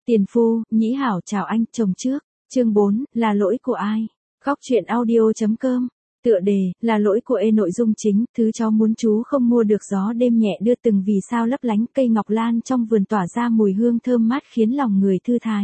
Tiền phu, nhĩ hảo chào anh, chồng trước. Chương 4, là lỗi của ai? Góc truyện audio.com. Tựa đề, là lỗi của nội dung chính, thứ cháu muốn chú không mua được. Gió đêm nhẹ đưa từng vì sao lấp lánh, cây ngọc lan trong vườn tỏa ra mùi hương thơm mát khiến lòng người thư thái.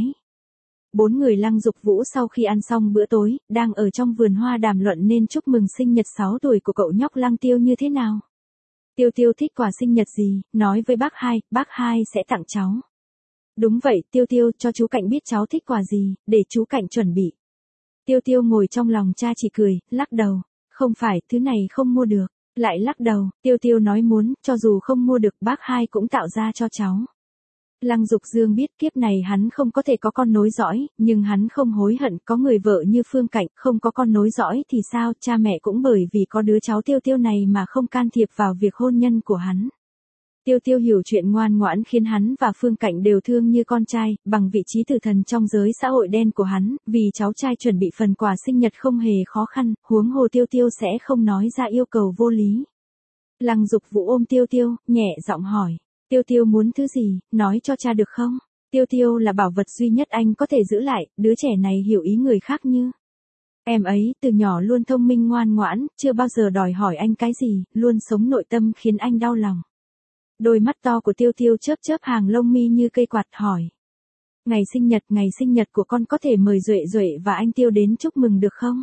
Bốn người Lăng Dục Vũ sau khi ăn xong bữa tối, đang ở trong vườn hoa đàm luận nên chúc mừng sinh nhật 6 tuổi của cậu nhóc Lăng Tiêu như thế nào. Tiêu Tiêu thích quà sinh nhật gì, nói với bác hai sẽ tặng cháu. Đúng vậy, Tiêu Tiêu, cho chú Cạnh biết cháu thích quà gì, để chú Cạnh chuẩn bị. Tiêu Tiêu ngồi trong lòng cha chỉ cười, lắc đầu. Không phải, thứ này không mua được. Lại lắc đầu, Tiêu Tiêu nói muốn, cho dù không mua được bác hai cũng tạo ra cho cháu. Lăng Dục Dương biết kiếp này hắn không có thể có con nối dõi, nhưng hắn không hối hận, có người vợ như Phương Cạnh, không có con nối dõi thì sao, cha mẹ cũng bởi vì có đứa cháu Tiêu Tiêu này mà không can thiệp vào việc hôn nhân của hắn. Tiêu Tiêu hiểu chuyện ngoan ngoãn khiến hắn và Phương Cạnh đều thương như con trai, bằng vị trí tử thần trong giới xã hội đen của hắn, vì cháu trai chuẩn bị phần quà sinh nhật không hề khó khăn, huống hồ Tiêu Tiêu sẽ không nói ra yêu cầu vô lý. Lăng Dục Vũ ôm Tiêu Tiêu, nhẹ giọng hỏi. Tiêu Tiêu muốn thứ gì, nói cho cha được không? Tiêu Tiêu là bảo vật duy nhất anh có thể giữ lại, đứa trẻ này hiểu ý người khác như. Em ấy, từ nhỏ luôn thông minh ngoan ngoãn, chưa bao giờ đòi hỏi anh cái gì, luôn sống nội tâm khiến anh đau lòng. Đôi mắt to của Tiêu Tiêu chớp chớp hàng lông mi như cây quạt hỏi. Ngày sinh nhật của con có thể mời Duệ Duệ và anh Tiêu đến chúc mừng được không?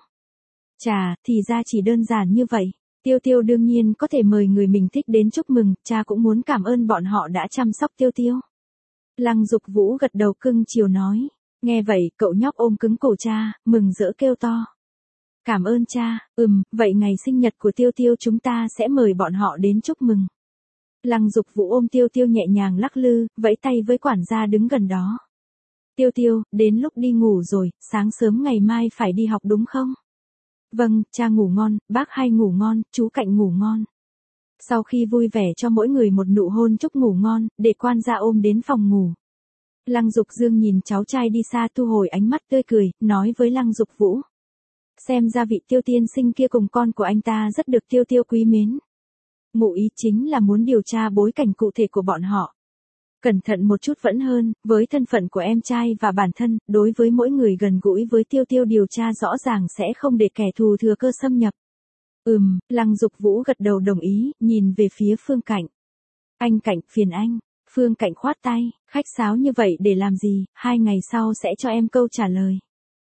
Chà, thì ra chỉ đơn giản như vậy. Tiêu Tiêu đương nhiên có thể mời người mình thích đến chúc mừng, cha cũng muốn cảm ơn bọn họ đã chăm sóc Tiêu Tiêu. Lăng Dục Vũ gật đầu cưng chiều nói. Nghe vậy, cậu nhóc ôm cứng cổ cha, mừng rỡ kêu to. Cảm ơn cha, vậy ngày sinh nhật của Tiêu Tiêu chúng ta sẽ mời bọn họ đến chúc mừng. Lăng Dục Vũ ôm Tiêu Tiêu nhẹ nhàng lắc lư, vẫy tay với quản gia đứng gần đó. Tiêu Tiêu, đến lúc đi ngủ rồi, sáng sớm ngày mai phải đi học đúng không? Vâng, cha ngủ ngon, bác hai ngủ ngon, chú Cạnh ngủ ngon. Sau khi vui vẻ cho mỗi người một nụ hôn chúc ngủ ngon, để quan gia ôm đến phòng ngủ. Lăng Dục Dương nhìn cháu trai đi xa thu hồi ánh mắt tươi cười, nói với Lăng Dục Vũ. Xem ra vị Tiêu tiên sinh kia cùng con của anh ta rất được Tiêu Tiêu quý mến. Ngụ ý chính là muốn điều tra bối cảnh cụ thể của bọn họ. Cẩn thận một chút vẫn hơn, với thân phận của em trai và bản thân, đối với mỗi người gần gũi với Tiêu Tiêu điều tra rõ ràng sẽ không để kẻ thù thừa cơ xâm nhập. Lăng Dục Vũ gật đầu đồng ý, nhìn về phía Phương Cạnh. Anh Cạnh, phiền anh. Phương Cạnh khoát tay, khách sáo như vậy để làm gì, 2 ngày sau sẽ cho em câu trả lời.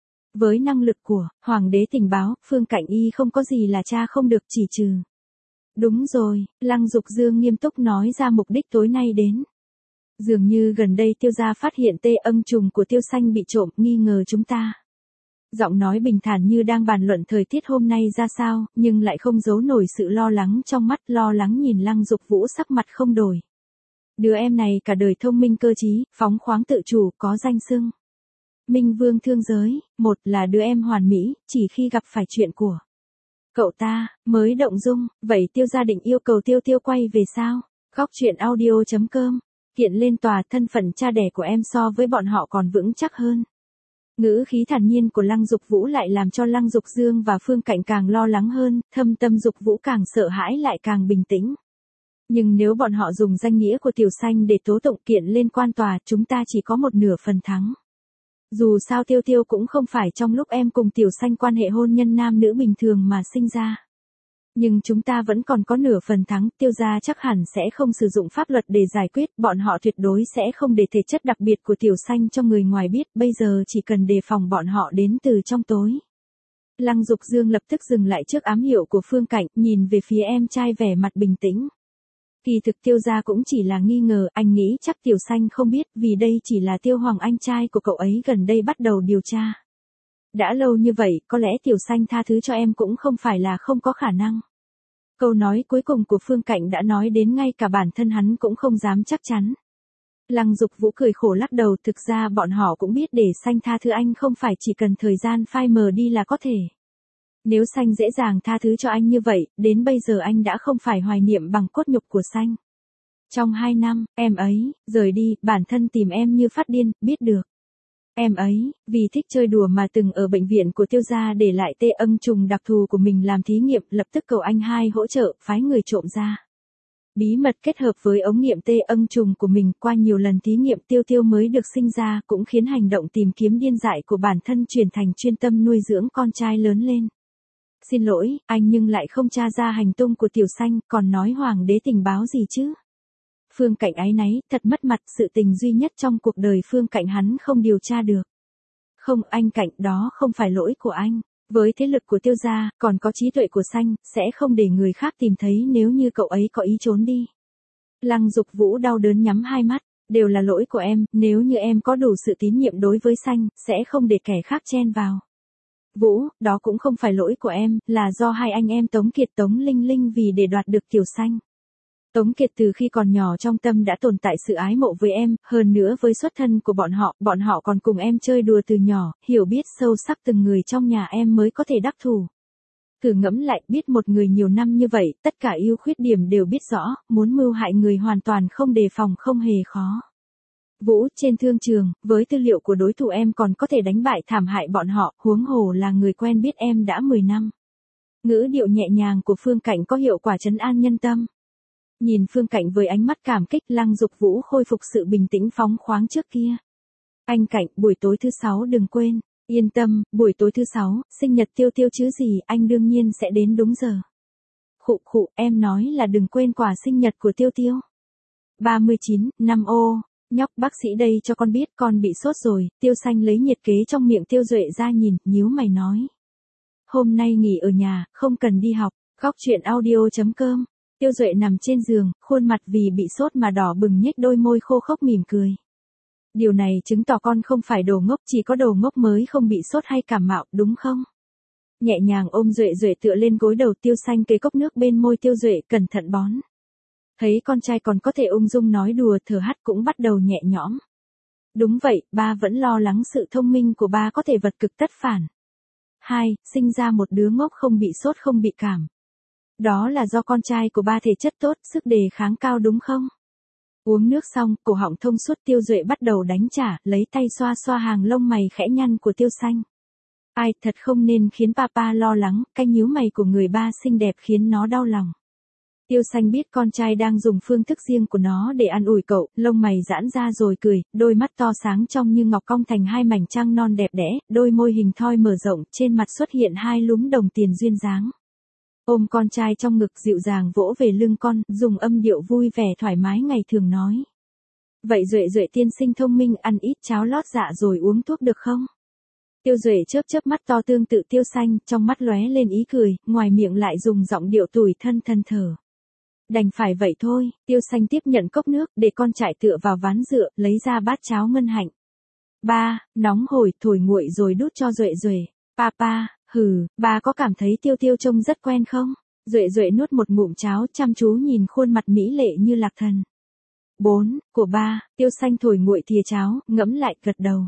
Với năng lực của Hoàng đế tình báo, Phương Cạnh y không có gì là cha không được chỉ trừ. Đúng rồi, Lăng Dục Dương nghiêm túc nói ra mục đích tối nay đến. Dường như gần đây Tiêu gia phát hiện tê ân trùng của Tiêu Xanh bị trộm, nghi ngờ chúng ta. Giọng nói bình thản như đang bàn luận thời tiết hôm nay ra sao, nhưng lại không giấu nổi sự lo lắng trong mắt, lo lắng nhìn Lăng Dục Vũ sắc mặt không đổi. Đứa em này cả đời thông minh cơ trí, phóng khoáng tự chủ, có danh xưng Minh Vương thương giới, một là đứa em hoàn mỹ, chỉ khi gặp phải chuyện của cậu ta, mới động dung, vậy Tiêu gia định yêu cầu Tiêu Tiêu quay về sao? Góc truyện audio.com. Kiện lên tòa, thân phận cha đẻ của em so với bọn họ còn vững chắc hơn. Ngữ khí thản nhiên của Lăng Dục Vũ lại làm cho Lăng Dục Dương và Phương Cạnh càng lo lắng hơn, thâm tâm Dục Vũ càng sợ hãi lại càng bình tĩnh. Nhưng nếu bọn họ dùng danh nghĩa của Tiểu Xanh để tố tụng kiện lên quan tòa, chúng ta chỉ có một nửa phần thắng. Dù sao Tiêu Tiêu cũng không phải trong lúc em cùng Tiểu Xanh quan hệ hôn nhân nam nữ bình thường mà sinh ra. Nhưng chúng ta vẫn còn có nửa phần thắng, Tiêu gia chắc hẳn sẽ không sử dụng pháp luật để giải quyết, bọn họ tuyệt đối sẽ không để thể chất đặc biệt của Tiểu Xanh cho người ngoài biết, bây giờ chỉ cần đề phòng bọn họ đến từ trong tối. Lăng Dục Dương lập tức dừng lại trước ám hiệu của Phương Cạnh, nhìn về phía em trai vẻ mặt bình tĩnh. Kỳ thực Tiêu gia cũng chỉ là nghi ngờ, anh nghĩ chắc Tiểu Xanh không biết, vì đây chỉ là Tiêu Hoàng anh trai của cậu ấy gần đây bắt đầu điều tra. Đã lâu như vậy, có lẽ Tiểu Xanh tha thứ cho em cũng không phải là không có khả năng. Câu nói cuối cùng của Phương Cạnh đã nói đến ngay cả bản thân hắn cũng không dám chắc chắn. Lăng Dục Vũ cười khổ lắc đầu, thực ra bọn họ cũng biết để Xanh tha thứ anh không phải chỉ cần thời gian phai mờ đi là có thể. Nếu Xanh dễ dàng tha thứ cho anh như vậy, đến bây giờ anh đã không phải hoài niệm bằng cốt nhục của Xanh. Trong 2 năm, em ấy, rời đi, bản thân tìm em như phát điên, biết được. Em ấy, vì thích chơi đùa mà từng ở bệnh viện của Tiêu gia để lại tê ân trùng đặc thù của mình làm thí nghiệm, lập tức cầu anh hai hỗ trợ, phái người trộm ra. bí mật kết hợp với ống nghiệm tê âm trùng của mình qua nhiều lần thí nghiệm Tiêu Tiêu mới được sinh ra cũng khiến hành động tìm kiếm điên dại của bản thân chuyển thành chuyên tâm nuôi dưỡng con trai lớn lên. Xin lỗi, anh nhưng lại không tra ra hành tung của Tiểu Xanh, còn nói hoàng đế tình báo gì chứ? Phương Cạnh áy náy, thật mất mặt, sự tình duy nhất trong cuộc đời Phương Cạnh hắn không điều tra được. Không, anh Cạnh, đó không phải lỗi của anh. Với thế lực của Tiêu gia, còn có trí tuệ của Xanh, sẽ không để người khác tìm thấy nếu như cậu ấy có ý trốn đi. Lăng Dục Vũ đau đớn nhắm hai mắt, đều là lỗi của em, nếu như em có đủ sự tín nhiệm đối với Xanh, sẽ không để kẻ khác chen vào. Vũ, đó cũng không phải lỗi của em, là do hai anh em Tống Kiệt Tống Linh Linh vì để đoạt được Tiểu Xanh. Tống Kiệt từ khi còn nhỏ trong tâm đã tồn tại sự ái mộ với em, hơn nữa với xuất thân của bọn họ còn cùng em chơi đùa từ nhỏ, hiểu biết sâu sắc từng người trong nhà em mới có thể đắc thủ. Thử ngẫm lại, biết một người nhiều năm như vậy, tất cả ưu khuyết điểm đều biết rõ, muốn mưu hại người hoàn toàn không đề phòng không hề khó. Vũ, trên thương trường, với tư liệu của đối thủ em còn có thể đánh bại thảm hại bọn họ, huống hồ là người quen biết em đã 10 năm. Ngữ điệu nhẹ nhàng của Phương Cạnh có hiệu quả trấn an nhân tâm. Nhìn Phương Cạnh với ánh mắt cảm kích, Lăng Dục Vũ khôi phục sự bình tĩnh phóng khoáng trước kia. Anh Cạnh, buổi tối thứ 6 đừng quên. Yên tâm, buổi tối thứ 6, sinh nhật Tiêu Tiêu chứ gì, anh đương nhiên sẽ đến đúng giờ. Khụ, em nói là đừng quên quà sinh nhật của Tiêu Tiêu. 39, năm ô. Nhóc, bác sĩ đây cho con biết con bị sốt rồi. Tiêu Xanh lấy nhiệt kế trong miệng Tiêu Duệ ra nhìn, nhíu mày nói. Hôm nay nghỉ ở nhà, không cần đi học. Góc truyện audio.com. Tiêu Duệ nằm trên giường, khuôn mặt vì bị sốt mà đỏ bừng nhếch đôi môi khô khốc mỉm cười. Điều này chứng tỏ con không phải đồ ngốc, chỉ có đồ ngốc mới không bị sốt hay cảm mạo, đúng không? Nhẹ nhàng ôm Duệ tựa lên gối đầu Tiêu Xanh kê cốc nước bên môi Tiêu Duệ cẩn thận bón. Thấy con trai còn có thể ung dung nói đùa, thở hắt cũng bắt đầu nhẹ nhõm. Đúng vậy, ba vẫn lo lắng sự thông minh của ba có thể vật cực tất phản. 2. Sinh ra một đứa ngốc không bị sốt không bị cảm. Đó là do con trai của ba thể chất tốt, sức đề kháng cao đúng không? Uống nước xong, cổ họng thông suốt Tiêu Duệ bắt đầu đánh trả, lấy tay xoa xoa hàng lông mày khẽ nhăn của Tiêu Xanh. Ai, thật không nên khiến papa lo lắng, cái nhíu mày của người ba xinh đẹp khiến nó đau lòng. Tiêu Xanh biết con trai đang dùng phương thức riêng của nó để an ủi cậu, lông mày giãn ra rồi cười, đôi mắt to sáng trong như ngọc cong thành hai mảnh trăng non đẹp đẽ, đôi môi hình thoi mở rộng, trên mặt xuất hiện hai lúm đồng tiền duyên dáng. Ôm con trai trong ngực dịu dàng vỗ về lưng con, dùng âm điệu vui vẻ thoải mái ngày thường nói. Vậy Duệ tiên sinh thông minh, ăn ít cháo lót dạ rồi uống thuốc được không? Tiêu Duệ chớp mắt to tương tự Tiêu Xanh, trong mắt lóe lên ý cười, ngoài miệng lại dùng giọng điệu tủi thân thở. Đành phải vậy thôi, Tiêu Xanh tiếp nhận cốc nước, để con trải tựa vào ván dựa, lấy ra bát cháo ngân hạnh. Ba, nóng hổi, thổi nguội rồi đút cho Duệ. Papa, ba có cảm thấy Tiêu Tiêu trông rất quen không? Duệ nuốt một ngụm cháo, chăm chú nhìn khuôn mặt mỹ lệ như lạc thần. 4, của ba, Tiêu Xanh thổi nguội thìa cháo, ngẫm lại gật đầu.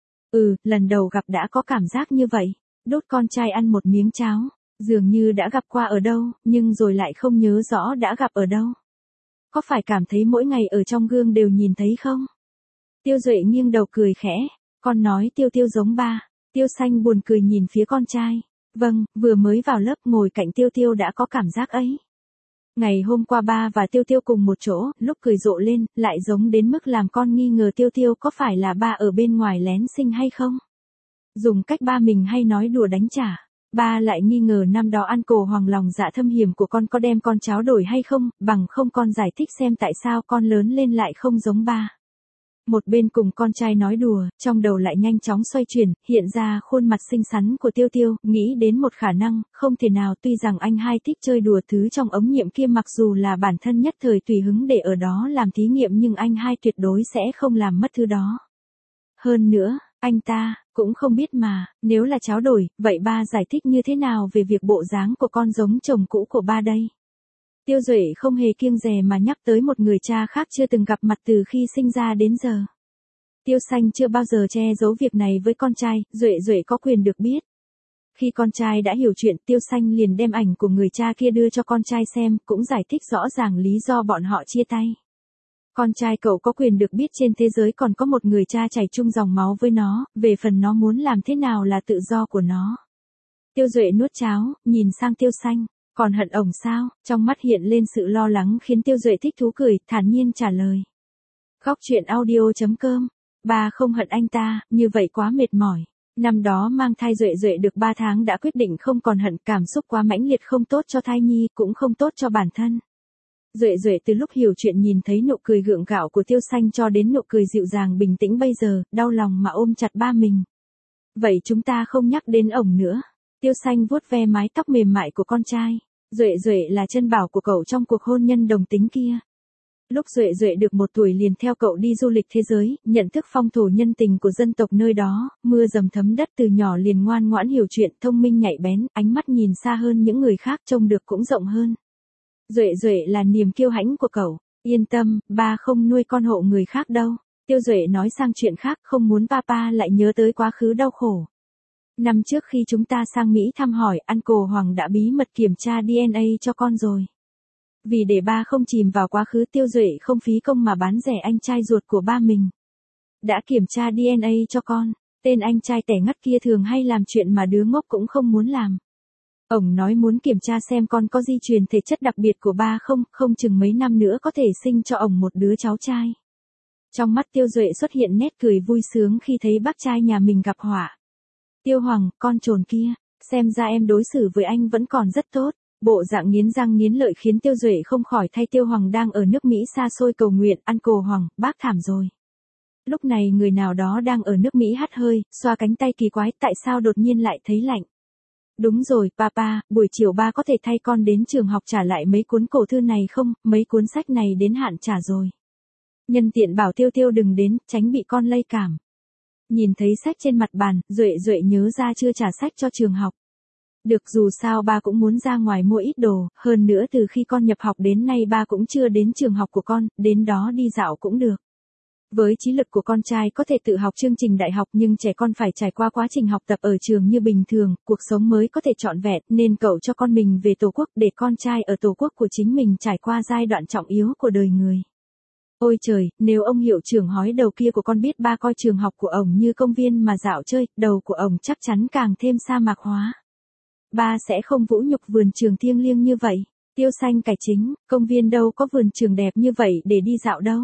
Lần đầu gặp đã có cảm giác như vậy. Đút con trai ăn một miếng cháo. Dường như đã gặp qua ở đâu, nhưng rồi lại không nhớ rõ đã gặp ở đâu. Có phải cảm thấy mỗi ngày ở trong gương đều nhìn thấy không? Tiêu Duệ nghiêng đầu cười khẽ. Con nói Tiêu giống ba. Tiêu Xanh buồn cười nhìn phía con trai. Vâng, vừa mới vào lớp ngồi cạnh Tiêu đã có cảm giác ấy. Ngày hôm qua ba và Tiêu cùng một chỗ, lúc cười rộ lên, lại giống đến mức làm con nghi ngờ Tiêu có phải là ba ở bên ngoài lén sinh hay không? Dùng cách ba mình hay nói đùa đánh trả. Ba lại nghi ngờ năm đó ăn cổ hoàng lòng dạ thâm hiểm của con có đem con cháu đổi hay không, bằng không con giải thích xem tại sao con lớn lên lại không giống ba. Một bên cùng con trai nói đùa, trong đầu lại nhanh chóng xoay chuyển, hiện ra khuôn mặt xinh xắn của Tiêu, nghĩ đến một khả năng, không thể nào, tuy rằng anh hai thích chơi đùa thứ trong ống nghiệm kia mặc dù là bản thân nhất thời tùy hứng để ở đó làm thí nghiệm nhưng anh hai tuyệt đối sẽ không làm mất thứ đó. Hơn nữa, anh ta cũng không biết mà, nếu là cháu đổi, vậy ba giải thích như thế nào về việc bộ dáng của con giống chồng cũ của ba đây? Tiêu Duệ không hề kiêng dè mà nhắc tới một người cha khác chưa từng gặp mặt từ khi sinh ra đến giờ. Tiêu Xanh chưa bao giờ che giấu việc này với con trai, Duệ có quyền được biết. Khi con trai đã hiểu chuyện, Tiêu Xanh liền đem ảnh của người cha kia đưa cho con trai xem, cũng giải thích rõ ràng lý do bọn họ chia tay. Con trai cậu có quyền được biết trên thế giới còn có một người cha chảy chung dòng máu với nó, về phần nó muốn làm thế nào là tự do của nó. Tiêu Duệ nuốt cháo, nhìn sang Tiêu Xanh. Còn hận ổng sao? Trong mắt hiện lên sự lo lắng khiến Tiêu Duệ thích thú cười, thản nhiên trả lời. Khóc chuyện audio.com. Ba không hận anh ta, như vậy quá mệt mỏi. Năm đó mang thai Duệ được 3 tháng đã quyết định không còn hận, cảm xúc quá mãnh liệt không tốt cho thai nhi, cũng không tốt cho bản thân. Duệ từ lúc hiểu chuyện nhìn thấy nụ cười gượng gạo của Tiêu Xanh cho đến nụ cười dịu dàng bình tĩnh bây giờ, đau lòng mà ôm chặt ba mình. Vậy chúng ta không nhắc đến ổng nữa. Tiêu Xanh vuốt ve mái tóc mềm mại của con trai. Duệ là chân bảo của cậu trong cuộc hôn nhân đồng tính kia. Lúc Duệ được 1 tuổi liền theo cậu đi du lịch thế giới, nhận thức phong thổ nhân tình của dân tộc nơi đó, mưa dầm thấm đất, từ nhỏ liền ngoan ngoãn hiểu chuyện, thông minh nhạy bén, ánh mắt nhìn xa hơn những người khác, trông được cũng rộng hơn. Duệ là niềm kiêu hãnh của cậu. Yên tâm, ba không nuôi con hộ người khác đâu. Tiêu Duệ nói sang chuyện khác, không muốn papa lại nhớ tới quá khứ đau khổ. Năm trước khi chúng ta sang Mỹ thăm hỏi, Uncle Hoàng đã bí mật kiểm tra DNA cho con rồi. Vì để ba không chìm vào quá khứ, Tiêu Duệ không phí công mà bán rẻ anh trai ruột của ba mình. Đã kiểm tra DNA cho con. Tên anh trai tẻ ngắt kia thường hay làm chuyện mà đứa ngốc cũng không muốn làm. Ổng nói muốn kiểm tra xem con có di truyền thể chất đặc biệt của ba không chừng mấy năm nữa có thể sinh cho ổng một đứa cháu trai. Trong mắt Tiêu Duệ xuất hiện nét cười vui sướng khi thấy bác trai nhà mình gặp họa. Tiêu Hoàng, con trồn kia, xem ra em đối xử với anh vẫn còn rất tốt. Bộ dạng nghiến răng nghiến lợi khiến Tiêu Duệ không khỏi thay Tiêu Hoàng đang ở nước Mỹ xa xôi cầu nguyện, Uncle Hoàng, bác thảm rồi. Lúc này người nào đó đang ở nước Mỹ hắt hơi, xoa cánh tay kỳ quái, tại sao đột nhiên lại thấy lạnh. Đúng rồi, papa, buổi chiều ba có thể thay con đến trường học trả lại mấy cuốn cổ thư này không, mấy cuốn sách này đến hạn trả rồi. Nhân tiện bảo Tiêu đừng đến, tránh bị con lây cảm. Nhìn thấy sách trên mặt bàn, Duệ nhớ ra chưa trả sách cho trường học. Được, dù sao ba cũng muốn ra ngoài mua ít đồ, hơn nữa từ khi con nhập học đến nay ba cũng chưa đến trường học của con, đến đó đi dạo cũng được. Với trí lực của con trai có thể tự học chương trình đại học, nhưng trẻ con phải trải qua quá trình học tập ở trường như bình thường, cuộc sống mới có thể trọn vẹn, nên cậu cho con mình về Tổ quốc để con trai ở Tổ quốc của chính mình trải qua giai đoạn trọng yếu của đời người. Ôi trời, nếu ông hiệu trưởng hói đầu kia của con biết ba coi trường học của ổng như công viên mà dạo chơi, đầu của ổng chắc chắn càng thêm sa mạc hóa. Ba sẽ không vũ nhục vườn trường thiêng liêng như vậy. Tiêu Xanh cải chính, công viên đâu có vườn trường đẹp như vậy để đi dạo đâu.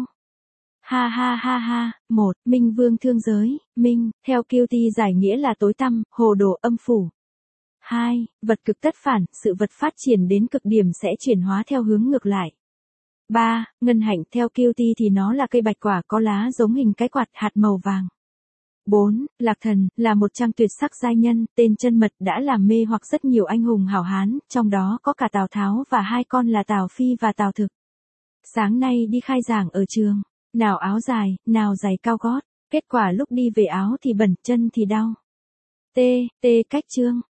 Ha. 1. Minh Vương thương giới, Minh, theo Cutie giải nghĩa là tối tăm, hồ đồ, âm phủ. 2. Vật cực tất phản, sự vật phát triển đến cực điểm sẽ chuyển hóa theo hướng ngược lại. 3. Ngân hạnh, theo Cutie thì nó là cây bạch quả có lá giống hình cái quạt, hạt màu vàng. 4. Lạc Thần, là một trang tuyệt sắc giai nhân, tên chân mật đã làm mê hoặc rất nhiều anh hùng hảo hán, trong đó có cả Tào Tháo và 2 con là Tào Phi và Tào Thực. Sáng nay đi khai giảng ở trường, nào áo dài, nào giày cao gót, kết quả lúc đi về áo thì bẩn, chân thì đau. T. Cách chương.